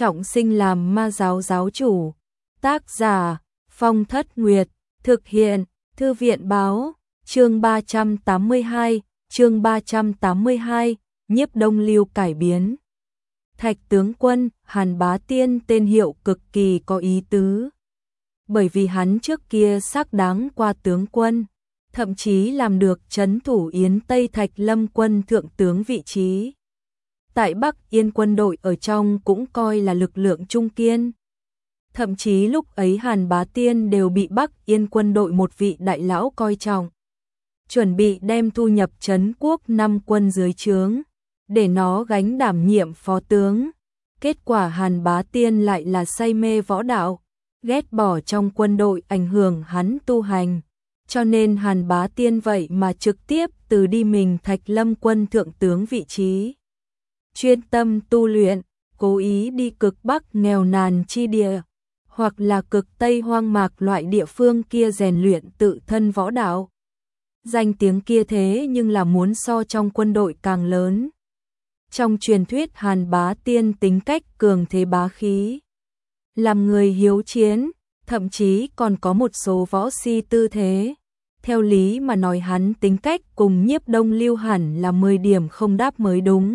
trọng sinh làm ma giáo giáo chủ. Tác giả Phong Thất Nguyệt, thực hiện Thư viện Báo. Chương 382, Nhiếp Đông Lưu cải biến. Thạch tướng quân, Hàn Bá Tiên tên hiệu cực kỳ có ý tứ. Bởi vì hắn trước kia xác đáng qua tướng quân, thậm chí làm được trấn thủ Yến Tây Thạch Lâm quân thượng tướng vị trí. Tại Bắc Yên quân đội ở trong cũng coi là lực lượng trung kiên. Thậm chí lúc ấy Hàn Bá Tiên đều bị Bắc Yên quân đội một vị đại lão coi trọng. Chuẩn bị đem thu nhập trấn quốc 5 quân dưới trướng, để nó gánh đảm nhiệm phó tướng. Kết quả Hàn Bá Tiên lại là say mê võ đạo, ghét bỏ trong quân đội ảnh hưởng hắn tu hành. Cho nên Hàn Bá Tiên vậy mà trực tiếp từ đi mình Thạch Lâm quân thượng tướng vị trí. Chuyên tâm tu luyện, cố ý đi cực Bắc nghèo nàn chi địa, hoặc là cực Tây hoang mạc loại địa phương kia rèn luyện tự thân võ đạo. Danh tiếng kia thế nhưng là muốn so trong quân đội càng lớn. Trong truyền thuyết Hàn Bá Tiên tính cách cường thế bá khí, làm người hiếu chiến, thậm chí còn có một số võ si tư thế. Theo lý mà nói hắn tính cách cùng Nhiếp Đông Lưu hẳn là 10 điểm không đáp mới đúng.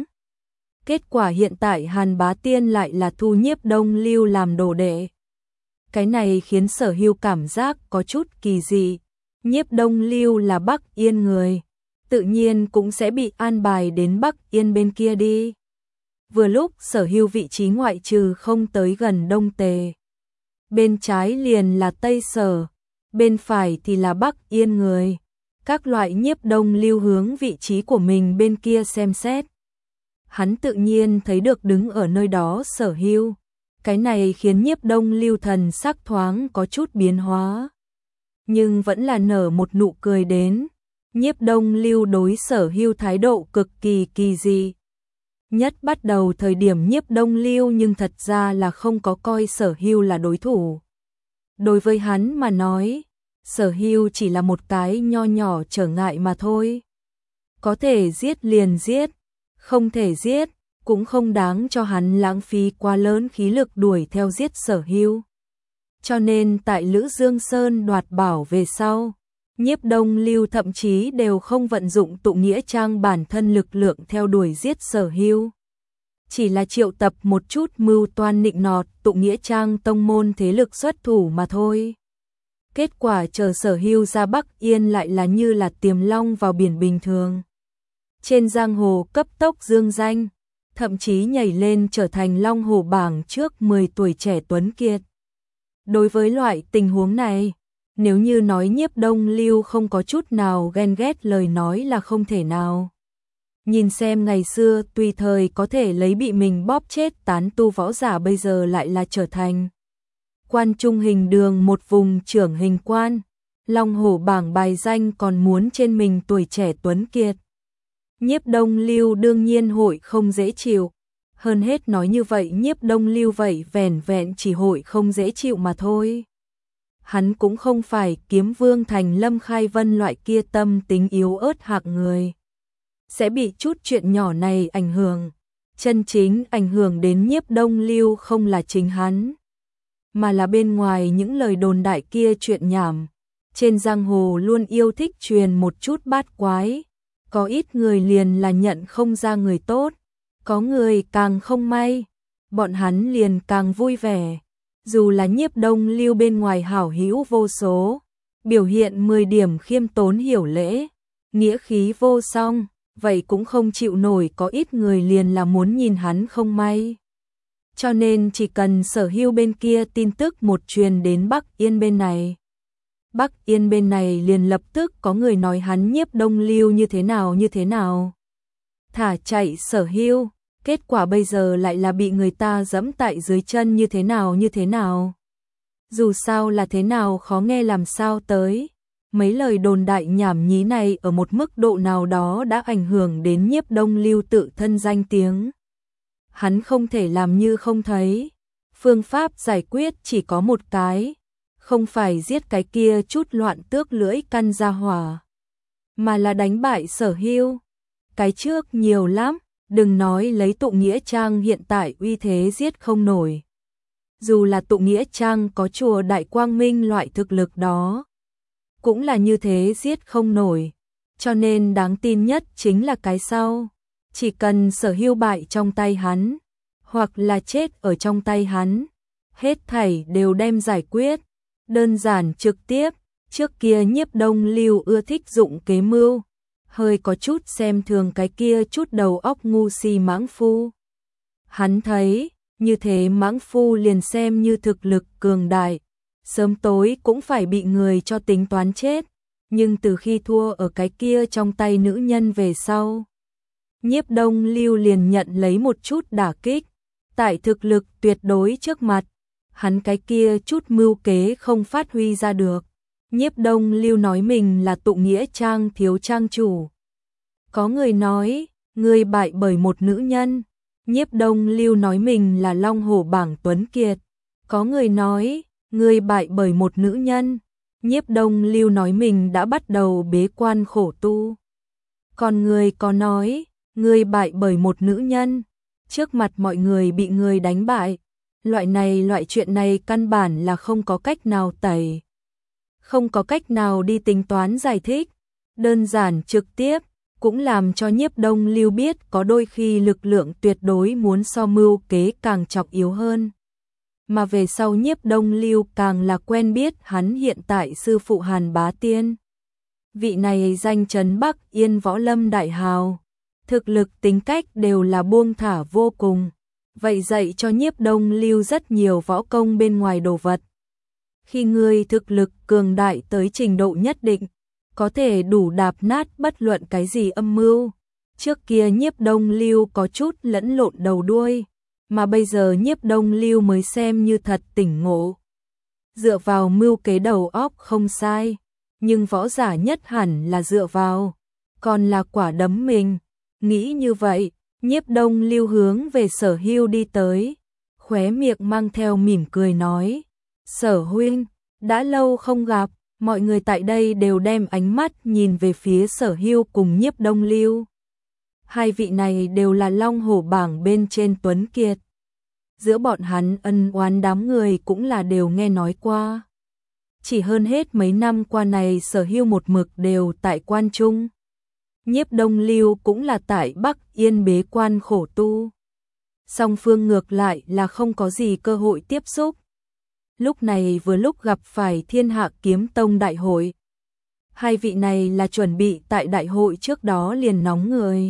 Kết quả hiện tại Hàn Bá Tiên lại là thu Nhiếp Đông Lưu làm đồ đệ. Cái này khiến Sở Hưu cảm giác có chút kỳ dị. Nhiếp Đông Lưu là Bắc Yên người, tự nhiên cũng sẽ bị an bài đến Bắc Yên bên kia đi. Vừa lúc Sở Hưu vị trí ngoại trừ không tới gần Đông Tề, bên trái liền là Tây Sở, bên phải thì là Bắc Yên người. Các loại Nhiếp Đông Lưu hướng vị trí của mình bên kia xem xét. Hắn tự nhiên thấy được đứng ở nơi đó Sở Hưu. Cái này khiến Nhiếp Đông Lưu thần sắc thoáng có chút biến hóa, nhưng vẫn là nở một nụ cười đến. Nhiếp Đông Lưu đối Sở Hưu thái độ cực kỳ kỳ dị. Nhất bắt đầu thời điểm Nhiếp Đông Lưu nhưng thật ra là không có coi Sở Hưu là đối thủ. Đối với hắn mà nói, Sở Hưu chỉ là một cái nho nhỏ trở ngại mà thôi. Có thể giết liền giết, không thể giết, cũng không đáng cho hắn lãng phí quá lớn khí lực đuổi theo giết Sở Hưu. Cho nên tại Lữ Dương Sơn đoạt bảo về sau, Nhiếp Đông Lưu thậm chí đều không vận dụng tụ nghĩa trang bản thân lực lượng theo đuổi giết Sở Hưu. Chỉ là triệu tập một chút mưu toan nịnh nọt tụ nghĩa trang tông môn thế lực xuất thủ mà thôi. Kết quả chờ Sở Hưu ra Bắc Yên lại là như là tiềm long vào biển bình thường. Trên giang hồ cấp tốc dương danh, thậm chí nhảy lên trở thành Long Hồ bảng trước 10 tuổi trẻ tuấn kiệt. Đối với loại tình huống này, nếu như nói Nhiếp Đông Lưu không có chút nào ghen ghét lời nói là không thể nào. Nhìn xem ngày xưa tùy thời có thể lấy bị mình bóp chết tán tu võ giả bây giờ lại là trở thành quan trung hình đường một vùng trưởng hình quan. Long Hổ bảng bài danh còn muốn trên mình tuổi trẻ tuấn kiệt. Nhiếp Đông Lưu đương nhiên hội không dễ chịu. Hơn hết nói như vậy Nhiếp Đông Lưu vậy vẻn vẹn chỉ hội không dễ chịu mà thôi. Hắn cũng không phải Kiếm Vương thành Lâm Khai Vân loại kia tâm tính yếu ớt hạng người, sẽ bị chút chuyện nhỏ này ảnh hưởng. Chân chính ảnh hưởng đến Nhiếp Đông Lưu không là chính hắn, mà là bên ngoài những lời đồn đại kia chuyện nhảm. Trên giang hồ luôn yêu thích truyền một chút bát quái, có ít người liền là nhận không ra người tốt, có người càng không may, bọn hắn liền càng vui vẻ. Dù là Nhiếp Đông Lưu bên ngoài hảo hữu vô số, biểu hiện 10 điểm khiêm tốn hiểu lễ, nghĩa khí vô song, vậy cũng không chịu nổi có ít người liền là muốn nhìn hắn không may. Cho nên chỉ cần Sở Hưu bên kia tin tức một truyền đến Bắc Yên bên này, Bắc Yên bên này liền lập tức có người nói hắn Nhiếp Đông Lưu như thế nào. Thả chạy Sở Hưu, kết quả bây giờ lại là bị người ta giẫm tại dưới chân như thế nào. Dù sao là thế nào khó nghe làm sao tới. Mấy lời đồn đại nhảm nhí này ở một mức độ nào đó đã ảnh hưởng đến Nhiếp Đông Lưu tự thân danh tiếng. Hắn không thể làm như không thấy. Phương pháp giải quyết chỉ có một cái, không phải giết cái kia chút loạn tước lưỡi căn gia hỏa, mà là đánh bại Sở Hưu. Cái trước nhiều lắm, Đừng nói lấy Tụ Nghĩa Trang hiện tại uy thế giết không nổi. Dù là Tụ Nghĩa Trang có chùa Đại Quang Minh loại thực lực đó, cũng là như thế giết không nổi. Cho nên đáng tin nhất chính là cái sau. Chỉ cần Sở Hưu bại trong tay hắn, hoặc là chết ở trong tay hắn, hết thảy đều đem giải quyết. Đơn giản trực tiếp. Trước kia Nhiếp Đông Lưu ưa thích dụng kế mưu, hơi có chút xem thường cái kia chút đầu óc ngu si mãng phu. Hắn thấy, như thế mãng phu liền xem như thực lực cường đại, sớm tối cũng phải bị người cho tính toán chết. Nhưng từ khi thua ở cái kia trong tay nữ nhân về sau, Nhiếp Đông Lưu liền nhận lấy một chút đả kích. Tại thực lực tuyệt đối trước mặt, hắn cái kia chút mưu kế không phát huy ra được. Nhiếp Đông Lưu nói mình là Tụ Nghĩa Trang thiếu trang chủ. Có người nói, người bại bởi một nữ nhân. Nhiếp Đông Lưu nói mình là Long Hổ bảng tuấn kiệt. Có người nói, người bại bởi một nữ nhân. Nhiếp Đông Lưu nói mình đã bắt đầu bế quan khổ tu. Còn người có nói, người bại bởi một nữ nhân. Trước mặt mọi người bị người đánh bại. Loại chuyện này căn bản là không có cách nào tẩy. Không có cách nào đi tính toán giải thích. Đơn giản trực tiếp, cũng làm cho Nhiếp Đông Lưu biết có đôi khi lực lượng tuyệt đối muốn so mưu kế càng trọng yếu hơn. Mà về sau Nhiếp Đông Lưu càng là quen biết hắn hiện tại sư phụ Hàn Bá Tiên. Vị này danh chấn Bắc Yên võ lâm đại hào, thực lực tính cách đều là buông thả vô cùng. Vậy dạy cho Nhiếp Đông Lưu rất nhiều võ công bên ngoài đồ vật. Khi người thực lực cường đại tới trình độ nhất định, có thể đủ đạp nát bất luận cái gì âm mưu. Trước kia Nhiếp Đông Lưu có chút lẫn lộn đầu đuôi, mà bây giờ Nhiếp Đông Lưu mới xem như thật tỉnh ngộ. Dựa vào mưu kế đầu óc không sai, nhưng võ giả nhất hẳn là dựa vào, còn là quả đấm mình. Nghĩ như vậy, Nhiếp Đông Lưu hướng về Sở Hưu đi tới, khóe miệng mang theo mỉm cười nói: "Sở huynh, đã lâu không gặp." Mọi người tại đây đều đem ánh mắt nhìn về phía Sở Hưu cùng Nhiếp Đông Lưu. Hai vị này đều là Long Hổ bảng bên trên tuấn kiệt. Giữa bọn hắn ân oán đám người cũng là đều nghe nói qua. Chỉ hơn hết mấy năm qua này Sở Hưu một mực đều tại quan trung. Nhiếp Đông Lưu cũng là tại Bắc Yên bế quan khổ tu. Song phương ngược lại là không có gì cơ hội tiếp xúc. Lúc này vừa lúc gặp phải Thiên Hạ Kiếm Tông đại hội. Hai vị này là chuẩn bị tại đại hội trước đó liền nóng người.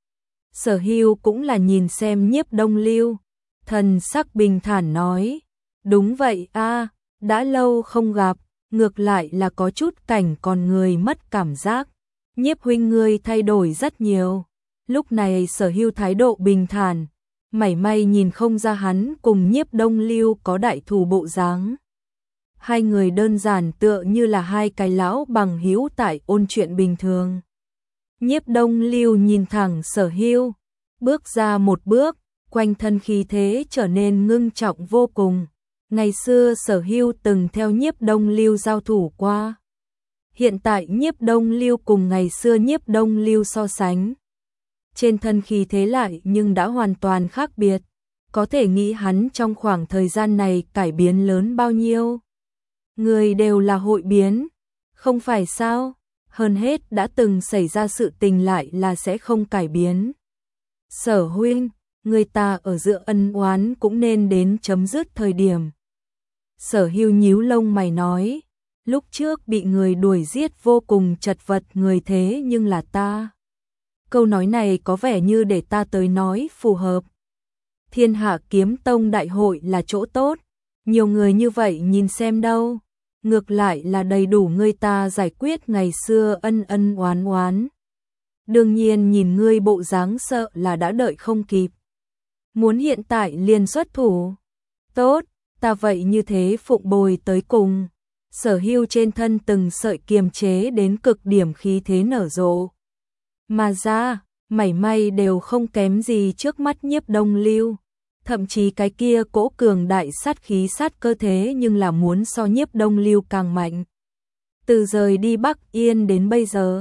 Sở Hưu cũng là nhìn xem Nhiếp Đông Lưu, thần sắc bình thản nói: "Đúng vậy a, đã lâu không gặp, ngược lại là có chút cảnh còn người mất cảm giác. Nhiếp huynh ngươi thay đổi rất nhiều." Lúc này Sở Hưu thái độ bình thản, mảy may nhìn không ra hắn cùng Nhiếp Đông Lưu có đại thù bộ dáng. Hai người đơn giản tựa như là hai cái lão bằng hữu tại ôn chuyện bình thường. Nhiếp Đông Lưu nhìn thẳng Sở Hưu, bước ra một bước, quanh thân khí thế trở nên ngưng trọng vô cùng. Ngày xưa Sở Hưu từng theo Nhiếp Đông Lưu giao thủ qua. Hiện tại Nhiếp Đông Lưu cùng ngày xưa Nhiếp Đông Lưu so sánh, trên thân khí thế lại nhưng đã hoàn toàn khác biệt. Có thể nghĩ hắn trong khoảng thời gian này cải biến lớn bao nhiêu. Người đều là hội biến, không phải sao? Hơn hết đã từng xảy ra sự tình lại là sẽ không cải biến. Sở huynh, người ta ở giữa ân oán cũng nên đến chấm dứt thời điểm. Sở Hưu nhíu lông mày nói: "Lúc trước bị người đuổi giết vô cùng chật vật người thế nhưng là ta." Câu nói này có vẻ như để ta tới nói phù hợp. Thiên Hạ Kiếm Tông đại hội là chỗ tốt, nhiều người như vậy nhìn xem đâu. Ngược lại là đầy đủ người ta giải quyết ngày xưa ân ân oán oán. Đương nhiên nhìn ngươi bộ dáng sợ là đã đợi không kịp. Muốn hiện tại liền xuất thủ. Tốt, ta vậy như thế phụng bồi tới cùng. Sở Hưu trên thân từng sợi kiềm chế đến cực điểm khí thế nở rộ. Mà ra, mảy may đều không kém gì trước mắt Nhiếp Đông Lưu. Thậm chí cái kia cỗ cường đại sát khí sát cơ thế nhưng là muốn so Nhiếp Đông Lưu càng mạnh. Từ rời đi Bắc Yên đến bây giờ,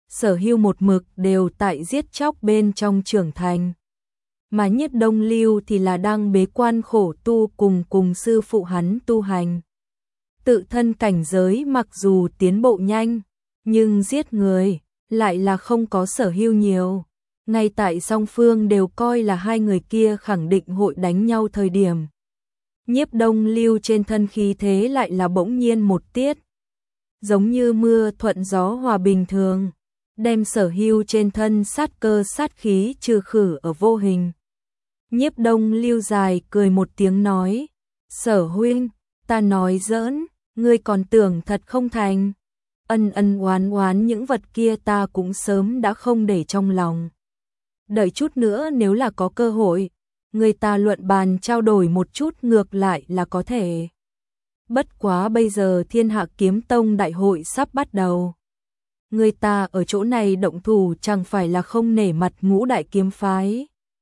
Sở Hưu một mực đều tại giết chóc bên trong trưởng thành. Mà Nhiếp Đông Lưu thì là đang bế quan khổ tu cùng sư phụ hắn tu hành. Tự thân cảnh giới mặc dù tiến bộ nhanh, nhưng giết người lại là không có Sở Hưu nhiều. Ngay tại song phương đều coi là hai người kia khẳng định hội đánh nhau thời điểm. Nhiếp Đông Lưu trên thân khí thế lại là bỗng nhiên một tiết. Giống như mưa thuận gió hòa bình thường, đem Sở Hưu trên thân sát cơ sát khí trừ khử ở vô hình. Nhiếp Đông Lưu dài cười một tiếng nói, Sở huynh, ta nói giỡn, ngươi còn tưởng thật không thành. Ân ân oán oán những vật kia ta cũng sớm đã không để trong lòng. Đợi chút nữa nếu là có cơ hội, người ta luận bàn trao đổi một chút ngược lại là có thể. Bất quá bây giờ Thiên Hạ Kiếm Tông đại hội sắp bắt đầu. Người ta ở chỗ này động thủ chẳng phải là không nể mặt Ngũ đại kiếm phái.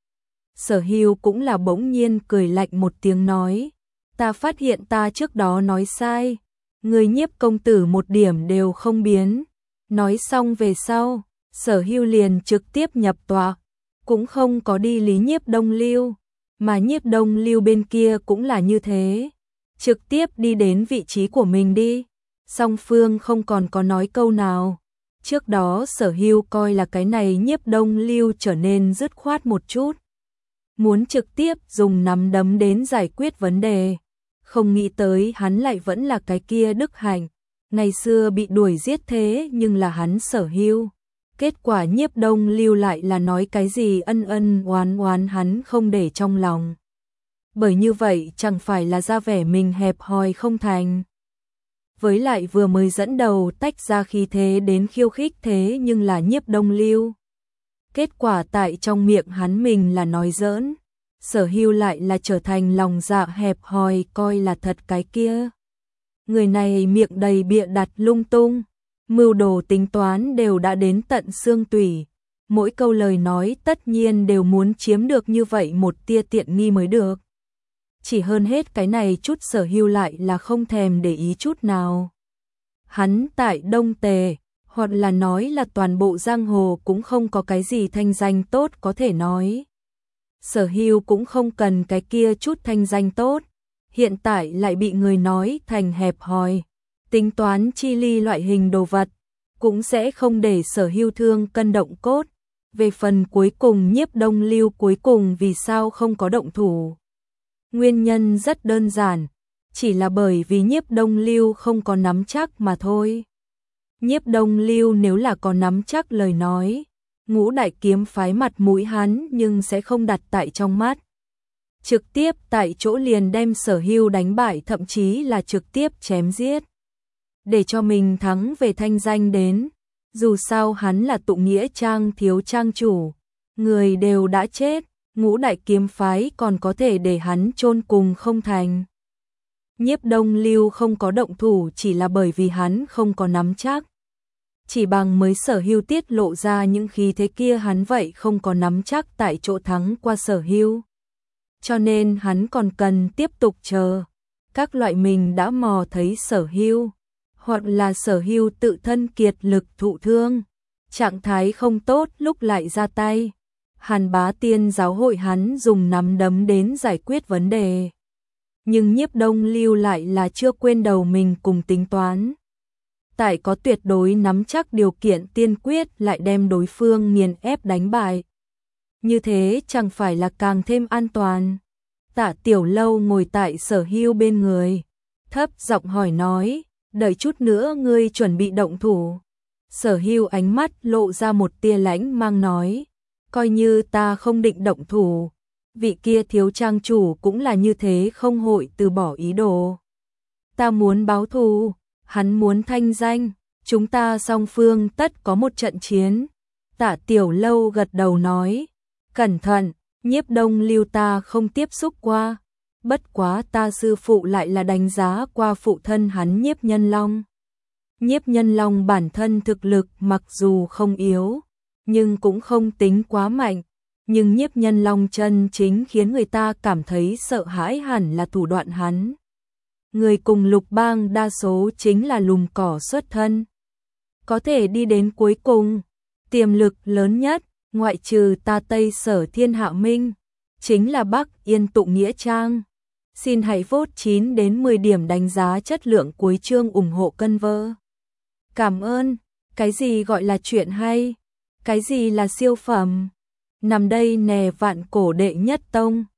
Sở Hưu cũng là bỗng nhiên cười lạnh một tiếng nói, ta phát hiện ta trước đó nói sai, người Nhiếp công tử một điểm đều không biến. Nói xong về sau, Sở Hưu liền trực tiếp nhập tọa, cũng không có đi lý Nhiếp Đông Lưu, mà Nhiếp Đông Lưu bên kia cũng là như thế, trực tiếp đi đến vị trí của mình đi. Song phương không còn có nói câu nào. Trước đó Sở Hưu coi là cái này Nhiếp Đông Lưu trở nên dứt khoát một chút, muốn trực tiếp dùng nắm đấm đến giải quyết vấn đề. Không nghĩ tới hắn lại vẫn là cái kia đức hạnh, ngày xưa bị đuổi giết thế nhưng là hắn Sở Hưu. Kết quả Nhiếp Đông Lưu lại là nói cái gì ân ân oán oán hắn không để trong lòng. Bởi như vậy chẳng phải là ra vẻ mình hẹp hòi không thành. Với lại vừa mới dẫn đầu tách ra khí thế đến khiêu khích thế nhưng là Nhiếp Đông Lưu. Kết quả tại trong miệng hắn mình là nói giỡn, Sở Hưu lại là trở thành lòng dạ hẹp hòi coi là thật cái kia. Người này miệng đầy bịa đặt lung tung, mưu đồ tính toán đều đã đến tận xương tủy. Mỗi câu lời nói tất nhiên đều muốn chiếm được như vậy một tia tiện nghi mới được. Chỉ hơn hết cái này chút Sở Hưu lại là không thèm để ý chút nào. Hắn tại Đông Tề, hoặc là nói là toàn bộ giang hồ cũng không có cái gì thanh danh tốt có thể nói. Sở Hưu cũng không cần cái kia chút thanh danh tốt, hiện tại lại bị người nói thành hẹp hòi, tính toán chi ly loại hình đồ vật, cũng sẽ không để Sở Hưu thương cân động cốt. Về phần cuối cùng Nhiếp Đông Lưu cuối cùng vì sao không có động thủ. Nguyên nhân rất đơn giản, chỉ là bởi vì Nhiếp Đông Lưu không có nắm chắc mà thôi. Nhiếp Đông Lưu nếu là có nắm chắc lời nói, Ngũ đại kiếm phái mặt mũi hắn nhưng sẽ không đặt tại trong mắt. Trực tiếp tại chỗ liền đem Sở Hưu đánh bại, thậm chí là trực tiếp chém giết. Để cho mình thắng về thanh danh đến, dù sao hắn là tụ nghĩa trang thiếu trang chủ, người đều đã chết, Ngũ đại kiếm phái còn có thể để hắn chôn cùng không thành. Nhiếp Đông Lưu không có động thủ chỉ là bởi vì hắn không có nắm chắc. Chỉ bằng mới Sở Hưu tiết lộ ra những khí thế kia hắn vậy không có nắm chắc tại chỗ thắng qua Sở Hưu. Cho nên hắn còn cần tiếp tục chờ. Các loại mình đã mò thấy Sở Hưu, hoặc là Sở Hưu tự thân kiệt lực thụ thương, trạng thái không tốt lúc lại ra tay. Hàn Bá Tiên giáo hội hắn dùng nắm đấm đến giải quyết vấn đề. Nhưng Nhiếp Đông Lưu lại là chưa quên đầu mình cùng tính toán. Tại có tuyệt đối nắm chắc điều kiện tiên quyết lại đem đối phương nghiền ép đánh bại. Như thế chẳng phải là càng thêm an toàn. Tạ Tiểu Lâu ngồi tại Sở Hưu bên người, thấp giọng hỏi nói, đợi chút nữa ngươi chuẩn bị động thủ. Sở Hưu ánh mắt lộ ra một tia lãnh mang nói, coi như ta không định động thủ, vị kia thiếu trang chủ cũng là như thế không hội từ bỏ ý đồ. Ta muốn báo thù, hắn muốn thanh danh, chúng ta song phương tất có một trận chiến. Tạ Tiểu Lâu gật đầu nói, cẩn thận, Nhiếp Đông Lưu ta không tiếp xúc qua, bất quá ta sư phụ lại là đánh giá qua phụ thân hắn Nhiếp Nhân Long. Nhiếp Nhân Long bản thân thực lực mặc dù không yếu, nhưng cũng không tính quá mạnh, nhưng Nhiếp Nhân Long chân chính khiến người ta cảm thấy sợ hãi hẳn là thủ đoạn hắn. Người cùng Lục Bang đa số chính là lùm cỏ xuất thân, có thể đi đến cuối cùng, Tiềm lực lớn nhất, ngoại trừ ta Tây Sở Thiên Hạ Minh, chính là Bắc Yên Tụng Nghĩa Trang. Xin hãy vote 9 đến 10 điểm đánh giá chất lượng cuối chương ủng hộ cân vơ. Cảm ơn. Cái gì gọi là chuyện hay? Cái gì là siêu phẩm? Nằm đây nè vạn cổ đệ nhất tông.